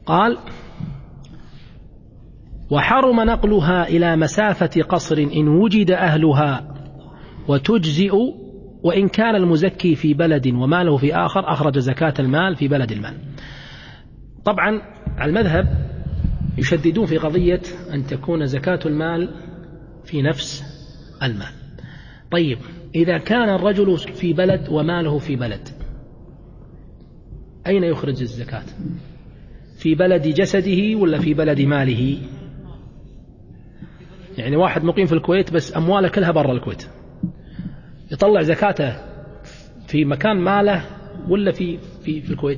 قال: وحرم نقلها إلى مسافة قصر إن وجد أهلها وتجزئ وإن كان المزكي في بلد وماله في آخر أخرج زكاة المال في بلد المال. طبعا على المذهب يشددون في قضية أن تكون زكاة المال في نفس المال. طيب إذا كان الرجل في بلد وماله في بلد، أين يخرج الزكاة؟ في بلد جسده ولا في بلد ماله؟ يعني واحد مقيم في الكويت بس أمواله كلها برا الكويت، يطلع زكاته في مكان ماله ولا في الكويت؟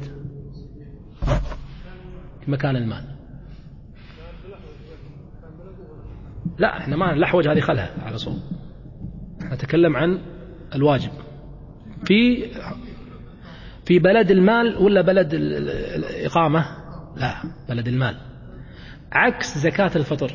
في مكان المال. لا احنا ما الأحوج هذه خلها على صوب، نتكلم عن الواجب في بلد المال ولا بلد الإقامة؟ لا بلد المال. عكس زكاة الفطر،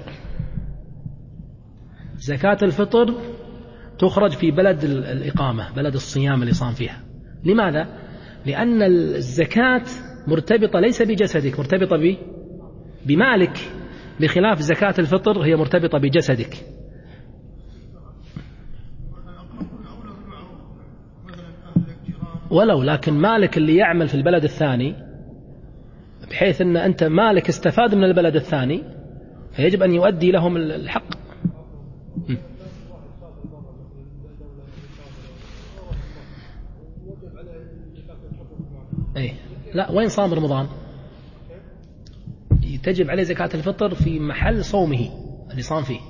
زكاة الفطر تخرج في بلد الإقامة، بلد الصيام اللي صام فيها. لماذا؟ لأن الزكاة مرتبطة ليس بجسدك، مرتبطة بمالك، بخلاف زكاة الفطر هي مرتبطة بجسدك. ولو لكن مالك اللي يعمل في البلد الثاني، بحيث أن أنت مالك استفاد من البلد الثاني فيجب أن يؤدي لهم الحق. إيه؟ لا، وين صام رمضان تجب عليه زكاة الفطر في محل صومه اللي صام فيه،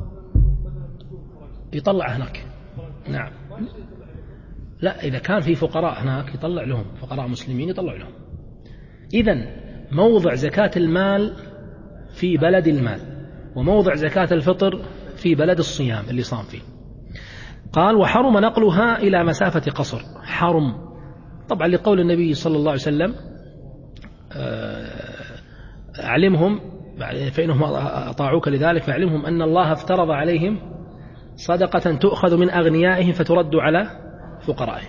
يطلع هناك. نعم. لا إذا كان في فقراء هناك يطلع لهم، فقراء مسلمين يطلع لهم. إذن موضع زكاة المال في بلد المال، وموضع زكاة الفطر في بلد الصيام اللي صام فيه. قال: وحرم نقلها إلى مسافة قصر. حرم طبعا لقول النبي صلى الله عليه وسلم: أعلمهم فإنهم أطاعوك لذلك فأعلمهم أن الله افترض عليهم صدقة تؤخذ من أغنيائهم فترد على فقرائهم.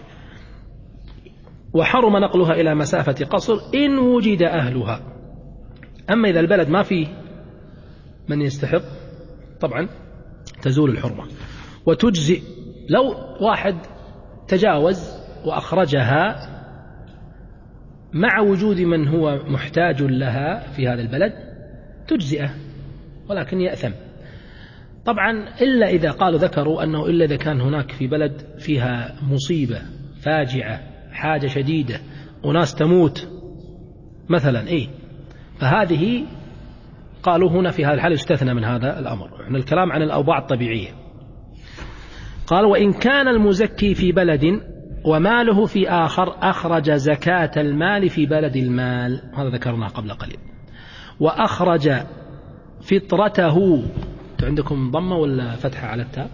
وحرم نقلها إلى مسافة قصر إن وجد أهلها. أما إذا البلد ما فيه من يستحق طبعا تزول الحرمة. وتجزئ لو واحد تجاوز وأخرجها مع وجود من هو محتاج لها في هذا البلد تجزئه، ولكن يأثم طبعا، إلا إذا قالوا ذكروا أنه إلا إذا كان هناك في بلد فيها مصيبة فاجعة، حاجة شديدة، وناس تموت مثلا، فهذه قالوا هنا في هذا الحال يستثنى من هذا الأمر. يعني الكلام عن الأوضاع الطبيعية. قال: وإن كان المزكي في بلد وماله في آخر أخرج زكاة المال في بلد المال، هذا ذكرناه قبل قليل. وأخرج فطرته، عندكم ضمة ولا فتحة على التاء؟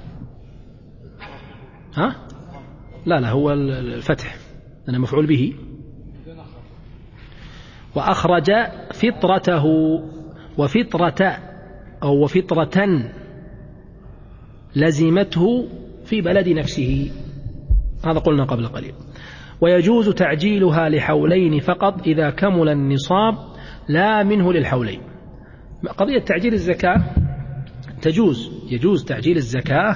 ها؟ لا هو الفتح، أنا مفعول به. وأخرج فطرته، وفطرة أو وفطرة لزمته في بلد نفسه، هذا قلنا قبل قليل. ويجوز تعجيلها لحولين فقط إذا كمل النصاب لا منه للحولين. قضية تعجيل الزكاة يجوز تعجيل الزكاة.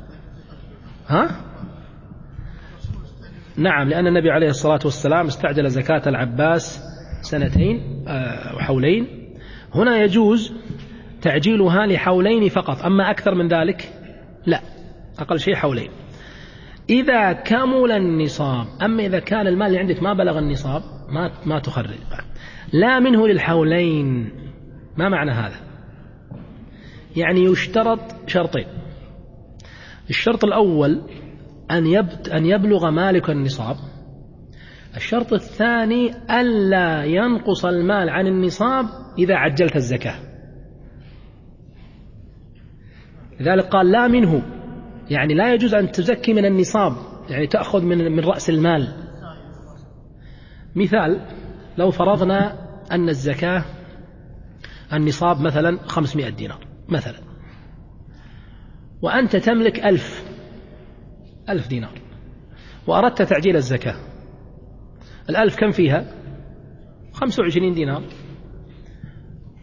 نعم، لأن النبي عليه الصلاة والسلام استعجل زكاة العباس 2 وحولين. هنا يجوز تعجيلها لحولين فقط، أما أكثر من ذلك لا، أقل شيء حولين إذا كمل النصاب. أما إذا كان المال اللي عندك ما بلغ النصاب ما تخرج. لا منه للحولين، ما معنى هذا؟ يعني يشترط شرطين. الشرط الأول أن يبلغ مالك النصاب. الشرط الثاني ألا ينقص المال عن النصاب إذا عجلت الزكاة. لذلك قال لا منه، يعني لا يجوز أن تزكي من النصاب، يعني تأخذ من رأس المال. مثال: لو فرضنا أن الزكاة النصاب مثلا 500 دينار مثلا، وأنت تملك 1000 دينار، وأردت تعجيل الزكاة. 1000 كم فيها؟ 25 دينار.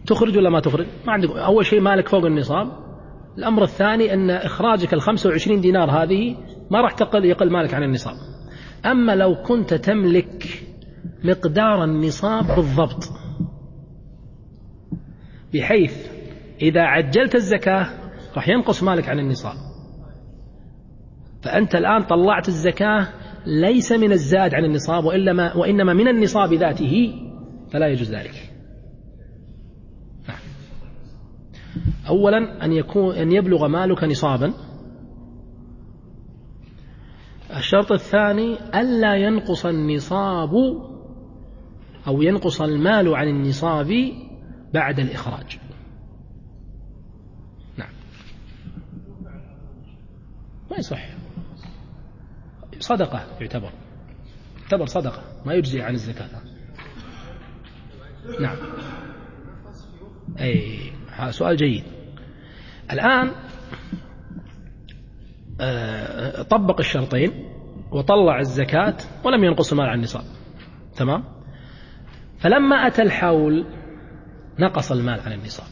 تخرج ولا ما تخرج؟ ما عندك. أول شيء مالك فوق النصاب. الأمر الثاني أن إخراجك 25 دينار هذه ما راح يقل مالك عن النصاب. أما لو كنت تملك مقدار النصاب بالضبط، بحيث إذا عجلت الزكاة راح ينقص مالك عن النصاب، فأنت الآن طلعت الزكاة ليس من الزاد عن النصاب وإنما من النصاب ذاته، فلا يجوز ذلك. أولا أن يبلغ مالك نصابا. الشرط الثاني ألا ينقص النصاب أو ينقص المال عن النصاب بعد الإخراج. نعم، ما يصح، صدقة يعتبر صدقة، ما يجزي عن الزكاة. نعم، أي سؤال جيد. الآن طبق الشرطين وطلع الزكاة ولم ينقص المال عن النصاب، تمام. فلما أتى الحول نقص المال عن النصاب.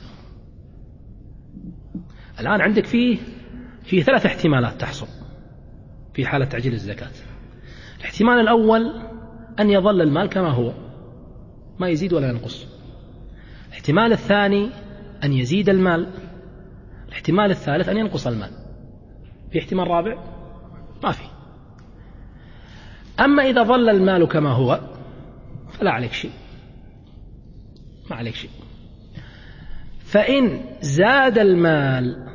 الآن عندك فيه 3 احتمالات تحصل في حالة تعجيل الزكاة. الاحتمال الأول أن يظل المال كما هو، ما يزيد ولا ينقص. الاحتمال الثاني أن يزيد المال. الاحتمال الثالث أن ينقص المال. في احتمال رابع؟ ما في. أما إذا ظل المال كما هو فلا عليك شيء، ما عليك شيء. فإن زاد المال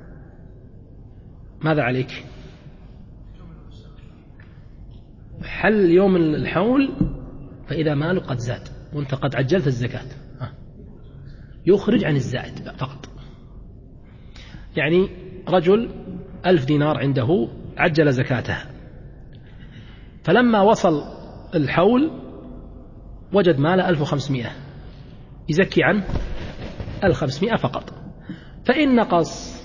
ماذا عليك؟ حل يوم الحول، فإذا ماله قد زاد وانت قد عجلت الزكاة يخرج عن الزائد فقط. يعني رجل 1000 دينار عنده عجل زكاتها، فلما وصل الحول وجد ماله 1500، يزكي عن 1500 فقط. فإن نقص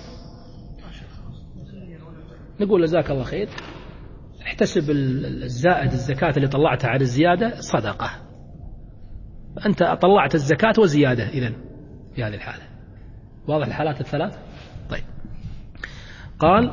نقول جزاك الله خير، احتسب الزائد الزكاة اللي طلعتها على الزيادة صدقة، أنت طلعت الزكاة وزيادة إذن في هذه الحالة. واضح الحالات الثلاث؟ طيب. قال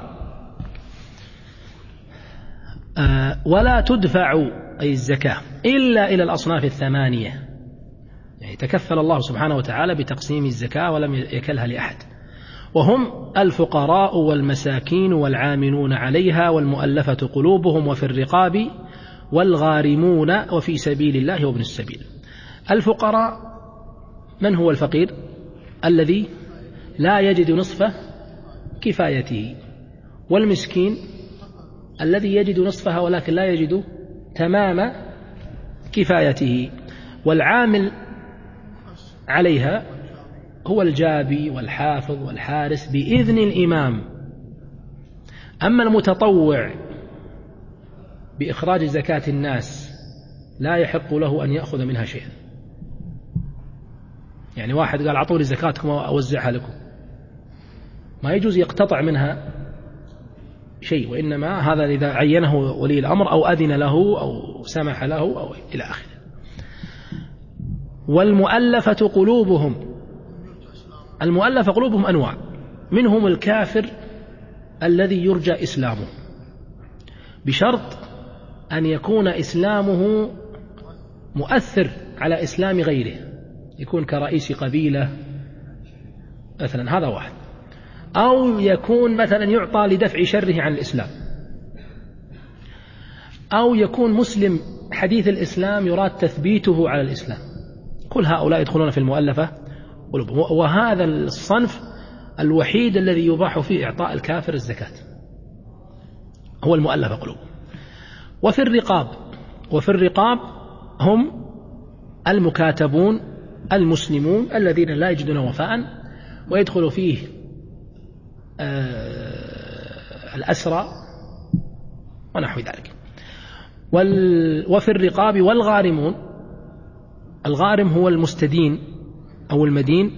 ولا تدفع أي الزكاة إلا إلى الأصناف الثمانية، يعني تكفل الله سبحانه وتعالى بتقسيم الزكاة ولم يكلها لأحد، وهم الفقراء والمساكين والعاملون عليها والمؤلفة قلوبهم وفي الرقاب والغارمون وفي سبيل الله وابن السبيل. الفقراء، من هو الفقير؟ الذي لا يجد نصف كفايته، والمسكين الذي يجد نصفها ولكن لا يجد تمام كفايته، والعامل عليها هو الجابي والحافظ والحارس بإذن الإمام. أما المتطوع بإخراج زكاة الناس لا يحق له أن يأخذ منها شيئا. يعني واحد قال أعطوني زكاتكم وأوزعها لكم، ما يجوز يقتطع منها شيء، وإنما هذا إذا عينه ولي الأمر أو أذن له أو سمح له أو إلى آخره. والمؤلفة قلوبهم، المؤلفة قلوبهم أنواع، منهم الكافر الذي يرجى إسلامه بشرط أن يكون إسلامه مؤثر على إسلام غيره، يكون كرئيس قبيلة مثلا، هذا واحد، أو يكون مثلا يعطى لدفع شره عن الإسلام، أو يكون مسلم حديث الإسلام يراد تثبيته على الإسلام. كل هؤلاء يدخلون في المؤلفة قلوبهم، وهذا الصنف الوحيد الذي يباح فيه إعطاء الكافر الزكاة هو المؤلفة قلوبهم. وفي الرقاب هم المكاتبون المسلمون الذين لا يجدون وفاء، ويدخل فيه الأسرى ونحو ذلك. وفي الرقاب والغارمون، الغارم هو المستدين أو المدين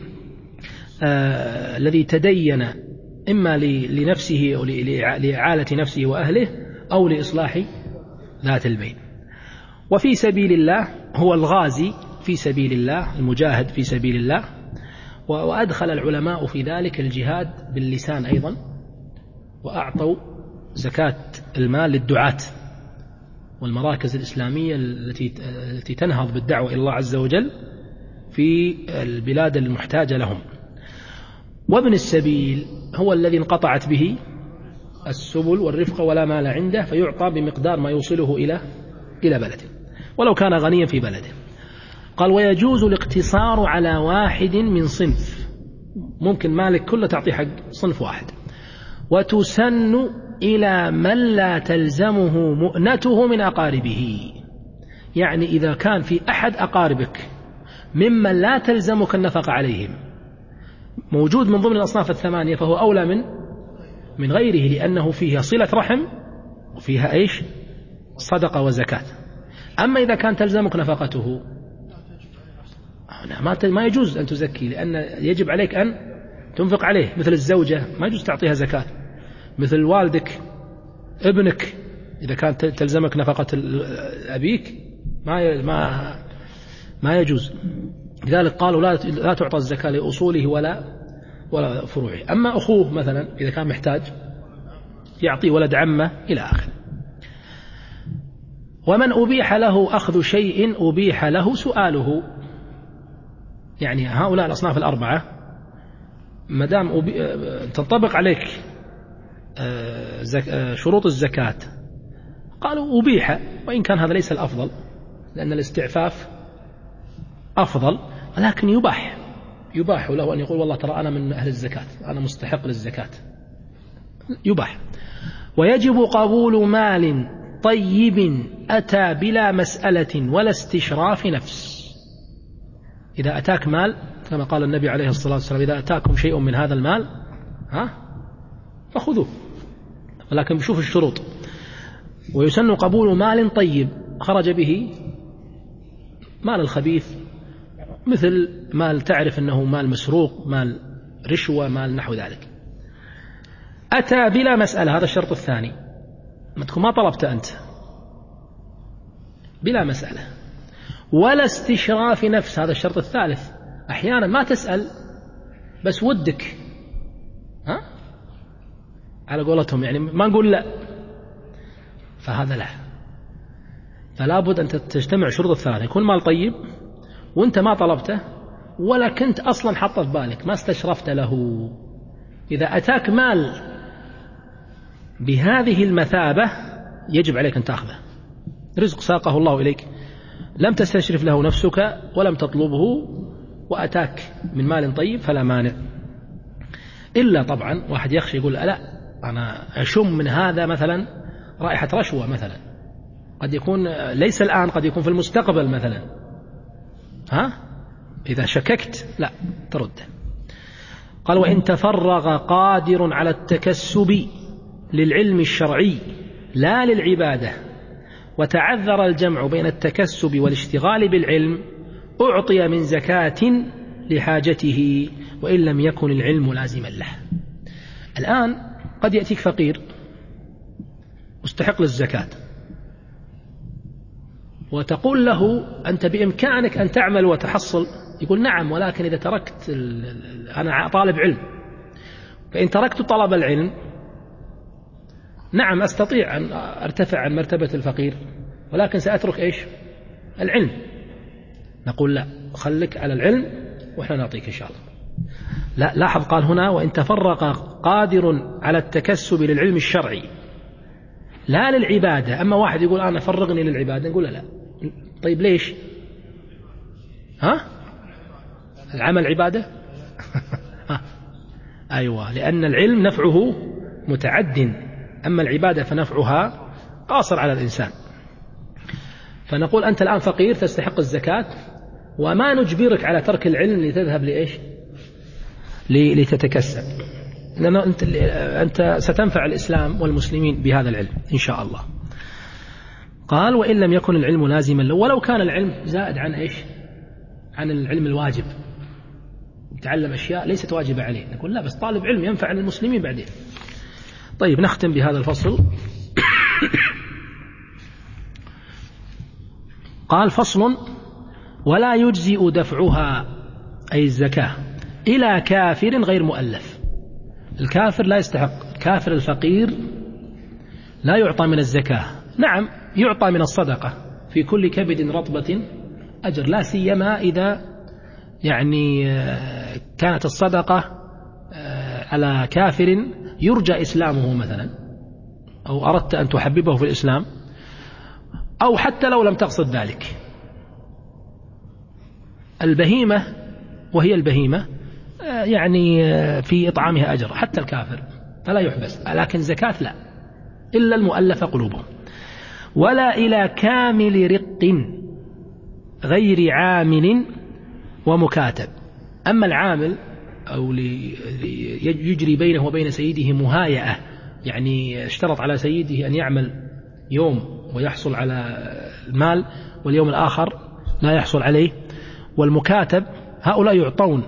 الذي تدين إما لنفسه أو لإعالة نفسه وأهله أو لإصلاح ذات البين. وفي سبيل الله هو الغازي في سبيل الله، المجاهد في سبيل الله، وأدخل العلماء في ذلك الجهاد باللسان أيضا، وأعطوا زكاة المال للدعاة والمراكز الإسلامية التي تنهض بالدعوة إلى الله عز وجل في البلاد المحتاجة لهم. وابن السبيل هو الذي انقطعت به السبل والرفقة ولا مال عنده، فيعطى بمقدار ما يوصله إلى بلده ولو كان غنيا في بلده. قال ويجوز الاقتصار على واحد من صنف، ممكن مالك كله تعطيه حق صنف واحد. وتسن إلى من لا تلزمه مؤنته من أقاربه، يعني إذا كان في أحد أقاربك ممن لا تلزمك النفقة عليهم موجود من ضمن الأصناف الثمانية فهو أولى من غيره، لأنه فيها صلة رحم وفيها إيش؟ صدقة وزكاة. أما إذا كان تلزمك نفقته ما يجوز أن تزكي، لأن يجب عليك أن تنفق عليه، مثل الزوجة ما يجوز تعطيها زكاة، مثل والدك، ابنك إذا كانت تلزمك نفقة أبيك ما يجوز. لذلك قالوا لا تعطى الزكاة لأصوله ولا فروعه. أما أخوه مثلا إذا كان محتاج يعطي ولد عمه إلى آخر. ومن أبيح له أخذ شيء أبيح له سؤاله، يعني هؤلاء الأصناف الأربعة مدام تنطبق عليك شروط الزكاة قالوا أبيح، وإن كان هذا ليس الأفضل لأن الاستعفاف أفضل، ولكن يباح له أن يقول والله ترى أنا من أهل الزكاة، أنا مستحق للزكاة، يباح. ويجب قبول مال طيب أتى بلا مسألة ولا استشراف نفس. إذا أتاك مال كما قال النبي عليه الصلاة والسلام إذا أتاكم شيء من هذا المال فخذوه، ولكن بشوف الشروط. ويسن قبول مال طيب خرج به مال الخبيث، مثل مال تعرف أنه مال مسروق، مال رشوة، مال نحو ذلك. أتى بلا مسألة، هذا الشرط الثاني، ما طلبت أنت، بلا مسألة. ولا استشراف نفس، هذا الشرط الثالث، أحيانا ما تسأل بس ودك على قولتهم، يعني ما نقول لا، فهذا لا. فلا بد أن تجتمع شروط الثلاثة، يكون مال طيب وانت ما طلبته ولا كنت أصلا حطه في بالك، ما استشرفت له. إذا أتاك مال بهذه المثابة يجب عليك أن تأخذه، رزق ساقه الله إليك، لم تستشرف له نفسك ولم تطلبه وأتاك من مال طيب فلا مانع. إلا طبعا واحد يخشى يقول لا أنا أشم من هذا مثلا رائحة رشوة مثلا، قد يكون ليس الآن، قد يكون في المستقبل مثلا، إذا شككت لا ترد. قال وإن تفرغ قادر على التكسب للعلم الشرعي لا للعبادة وتعذر الجمع بين التكسب والاشتغال بالعلم أعطي من زكاة لحاجته وإن لم يكن العلم لازما له. الآن قد يأتيك فقير مستحق للزكاة وتقول له أنت بإمكانك أن تعمل وتحصل، يقول نعم، ولكن إذا تركت أنا طالب علم، فإن تركت طلب العلم نعم أستطيع أن أرتفع عن مرتبة الفقير، ولكن سأترك إيش؟ العلم. نقول لا، خليك على العلم وإحنا نعطيك إن شاء الله. لا، لاحظ قال هنا وإن تفرق قادر على التكسب للعلم الشرعي لا للعبادة. أما واحد يقول أنا فرغني للعبادة، نقول لا. طيب ليش؟ العمل عبادة؟ أيوة، لأن العلم نفعه متعد، أما العبادة فنفعها قاصر على الإنسان. فنقول أنت الآن فقير تستحق الزكاة، وما نجبرك على ترك العلم لتذهب لإيش؟ لتتكسب، لأن أنت ستنفع الإسلام والمسلمين بهذا العلم إن شاء الله. قال وإن لم يكن العلم لازما له، ولو كان العلم زائد عن إيش؟ عن العلم الواجب، يتعلم أشياء ليست واجبة عليه، نقول لا، بس طالب علم ينفع المسلمين بعدين. طيب نختم بهذا الفصل. قال فصل ولا يجزئ دفعها أي الزكاة إلى كافر غير مؤلف. الكافر لا يستحق، الكافر الفقير لا يعطى من الزكاة. نعم يعطى من الصدقة، في كل كبد رطبة أجر، لا سيما إذا يعني كانت الصدقة على كافر يرجى إسلامه مثلا، أو أردت أن تحببه في الإسلام، أو حتى لو لم تقصد ذلك. البهيمة وهي البهيمة يعني في إطعامها أجر حتى الكافر فلا يحبس، لكن زكاة لا، إلا المؤلف قلوبهم. ولا إلى كامل رق غير عامل ومكاتب. أما العامل أو يجري بينه وبين سيده مهايئة، يعني اشترط على سيده أن يعمل يوم ويحصل على المال واليوم الآخر لا يحصل عليه، والمكاتب هؤلاء يعطون.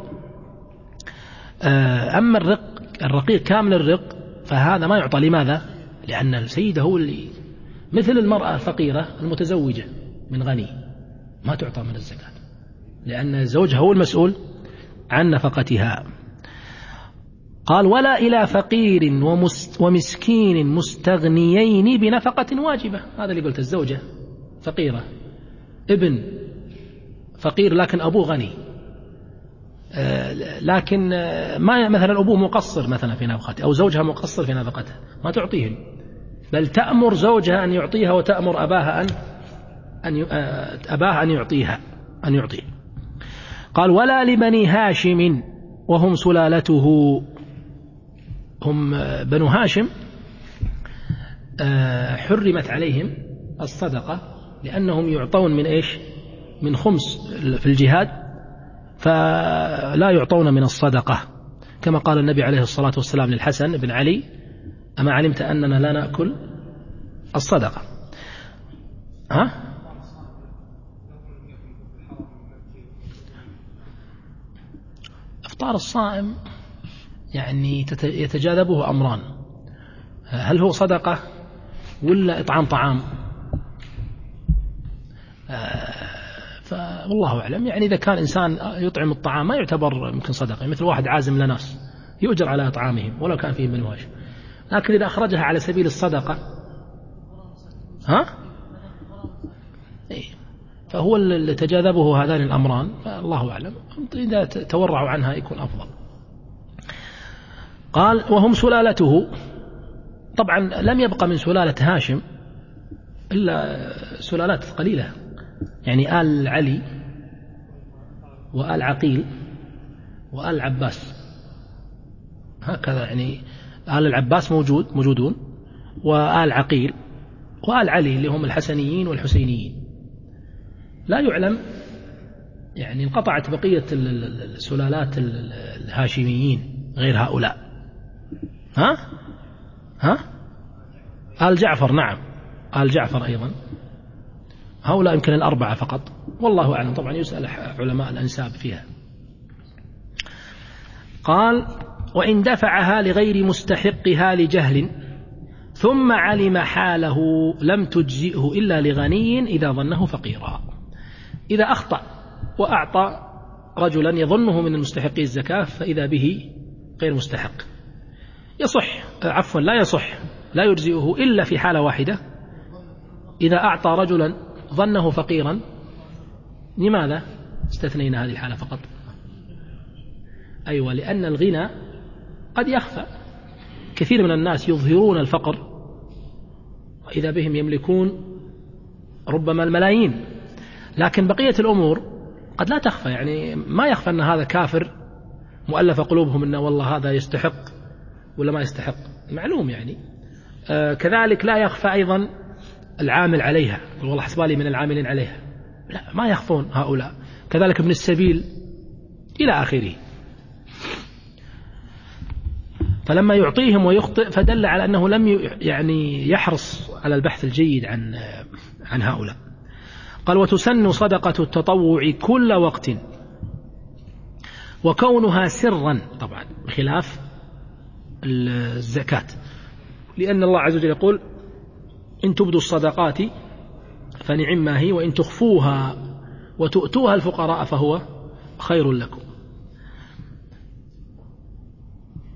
أما الرقيق كامل الرق فهذا ما يعطى. لماذا؟ لأن السيد هو اللي مثل المرأة الفقيرة المتزوجة من غني ما تعطى من الزكاة، لأن زوجها هو المسؤول عن نفقتها. قال ولا إلى فقير ومسكين مستغنيين بنفقة واجبة. هذا اللي قلت، الزوجة فقيرة، ابن فقير لكن أبوه غني، لكن ما مثلا أبوه مقصر مثلا في نفقته، أو زوجها مقصر في نفقته، ما تعطيهم، بل تأمر زوجها أن يعطيها وتأمر أباها أن يعطيها أن يعطيه. قال ولا لبني هاشم وهم سلالته. هم بنو هاشم حرمت عليهم الصدقة لأنهم يعطون من إيش؟ من خمس في الجهاد، فلا يعطون من الصدقة، كما قال النبي عليه الصلاة والسلام للحسن بن علي أما علمت أننا لا نأكل الصدقة. إفطار الصائم يعني يتجاذبه أمران، هل هو صدقة ولا إطعام طعام؟ فالله أعلم. يعني إذا كان إنسان يطعم الطعام ما يعتبر يمكن صدقة، مثل واحد عازم لناس يؤجر على إطعامهم ولو كان فيه بنو هاشم، لكن إذا أخرجها على سبيل الصدقة فهو اللي تجاذبه هذان الأمران، فالله أعلم، إذا تورعوا عنها يكون أفضل. قال وهم سلالته. طبعا لم يبقى من سلالة هاشم إلا سلالات قليلة، يعني آل علي وآل عقيل وآل عباس، هكذا، يعني آل العباس موجودون، وآل عقيل وآل علي اللي هم الحسنيين والحسينيين. لا يعلم، يعني انقطعت بقية السلالات الهاشميين غير هؤلاء. آل جعفر، نعم آل جعفر أيضا، هؤلاء يمكن الأربعة فقط، والله أعلم، طبعا يسأل علماء الأنساب فيها. قال وإن دفعها لغير مستحقها لجهل ثم علم حاله لم تجزئه إلا لغني إذا ظنه فقيرا. إذا أخطأ وأعطى رجلا يظنه من المستحقي الزكاة فإذا به غير مستحق، لا يصح، لا يجزئه إلا في حالة واحدة، إذا أعطى رجلا ظنه فقيرا. لماذا استثنينا هذه الحالة فقط؟ أيوة، لأن الغنى قد يخفى، كثير من الناس يظهرون الفقر وإذا بهم يملكون ربما الملايين، لكن بقية الأمور قد لا تخفى، يعني ما يخفى أن هذا كافر مؤلف قلوبهم أنه والله هذا يستحق ولا ما يستحق، معلوم يعني. كذلك لا يخفى أيضا العامل عليها، والله حسبالي من العاملين عليها، لا، ما يخفون هؤلاء، كذلك ابن السبيل إلى آخره. فلما يعطيهم ويخطئ فدل على أنه لم يعني يحرص على البحث الجيد عن هؤلاء. قال وتسن صدقة التطوع كل وقت وكونها سرا، طبعا بخلاف الزكاة، لأن الله عز وجل يقول إن تبدوا الصدقات فنعما هي وإن تخفوها وتؤتوها الفقراء فهو خير لكم.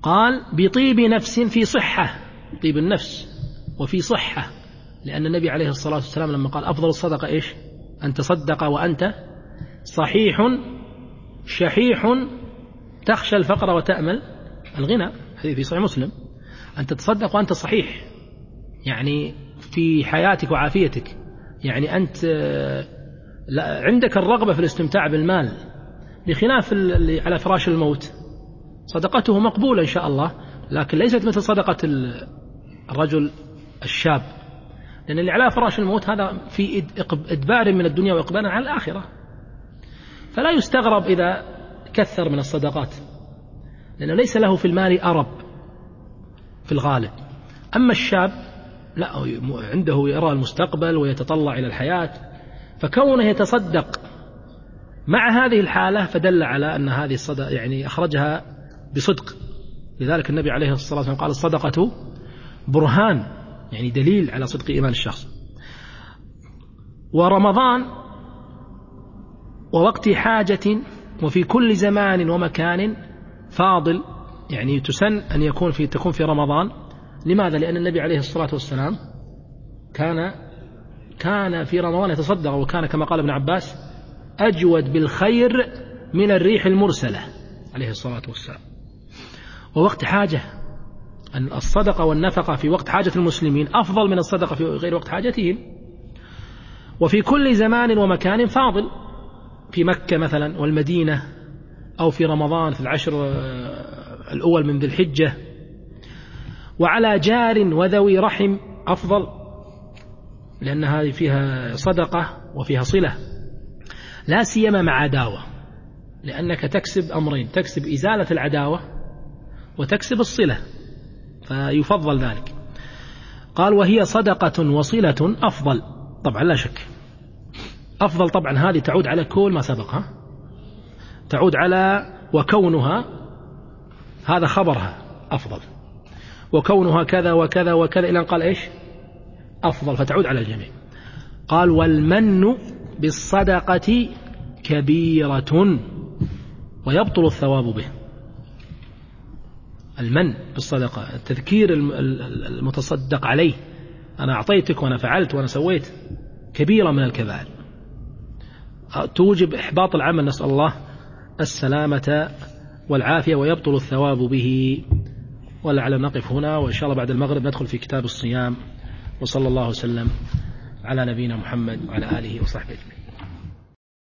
قال بطيب نفس في صحة، طيب النفس وفي صحة، لأن النبي عليه الصلاة والسلام لما قال أفضل الصدقة إيش؟ أن تصدق وأنت صحيح شحيح تخشى الفقر وتأمل الغنى، هذه في صحيح مسلم. أن تتصدق وأنت صحيح، يعني في حياتك وعافيتك، يعني أنت عندك الرغبة في الاستمتاع بالمال، بخلاف اللي على فراش الموت صدقته مقبولة إن شاء الله، لكن ليست مثل صدقة الرجل الشاب، لأن اللي على فراش الموت هذا في إدبار من الدنيا وإقبال على الآخرة، فلا يستغرب إذا كثر من الصدقات، لأنه ليس له في المال أرب في الغالب. أما الشاب لا، عنده يرى المستقبل ويتطلع إلى الحياة، فكونه يتصدق مع هذه الحالة فدل على أن هذه الصدقة يعني أخرجها بصدق. لذلك النبي عليه الصلاة والسلام قال الصدقة برهان، يعني دليل على صدق إيمان الشخص. ورمضان ووقت حاجة وفي كل زمان ومكان فاضل، يعني تسن أن تكون في رمضان. لماذا؟ لأن النبي عليه الصلاة والسلام كان في رمضان يتصدق، وكان كما قال ابن عباس أجود بالخير من الريح المرسلة عليه الصلاة والسلام. ووقت حاجة، أن الصدقة والنفقة في وقت حاجة المسلمين أفضل من الصدقة في غير وقت حاجتهم. وفي كل زمان ومكان فاضل، في مكة مثلا والمدينة، أو في رمضان في العشر الأول من ذي الحجة. وعلى جار وذوي رحم أفضل، لأن هذه فيها صدقة وفيها صلة، لا سيما مع عداوة، لأنك تكسب أمرين، تكسب إزالة العداوة وتكسب الصلة، فيفضل ذلك. قال وهي صدقة وصلة أفضل، طبعا لا شك أفضل، طبعا هذه تعود على كل ما سبقها، تعود على وكونها، هذا خبرها أفضل، وكونها كذا وكذا وكذا إلى أن قال إيش أفضل، فتعود على الجميع. قال والمن بالصدقة كبيرة ويبطل الثواب به. المن بالصدقة، تذكير المتصدق عليه، أنا أعطيتك وأنا فعلت وأنا سويت، كبيرة من الكبائر توجب إحباط العمل، نسأل الله السلامة والعافية، ويبطل الثواب به. ولعل نقف هنا، وإن شاء الله بعد المغرب ندخل في كتاب الصيام. وصلى الله وسلم على نبينا محمد وعلى آله وصحبه أجمعين.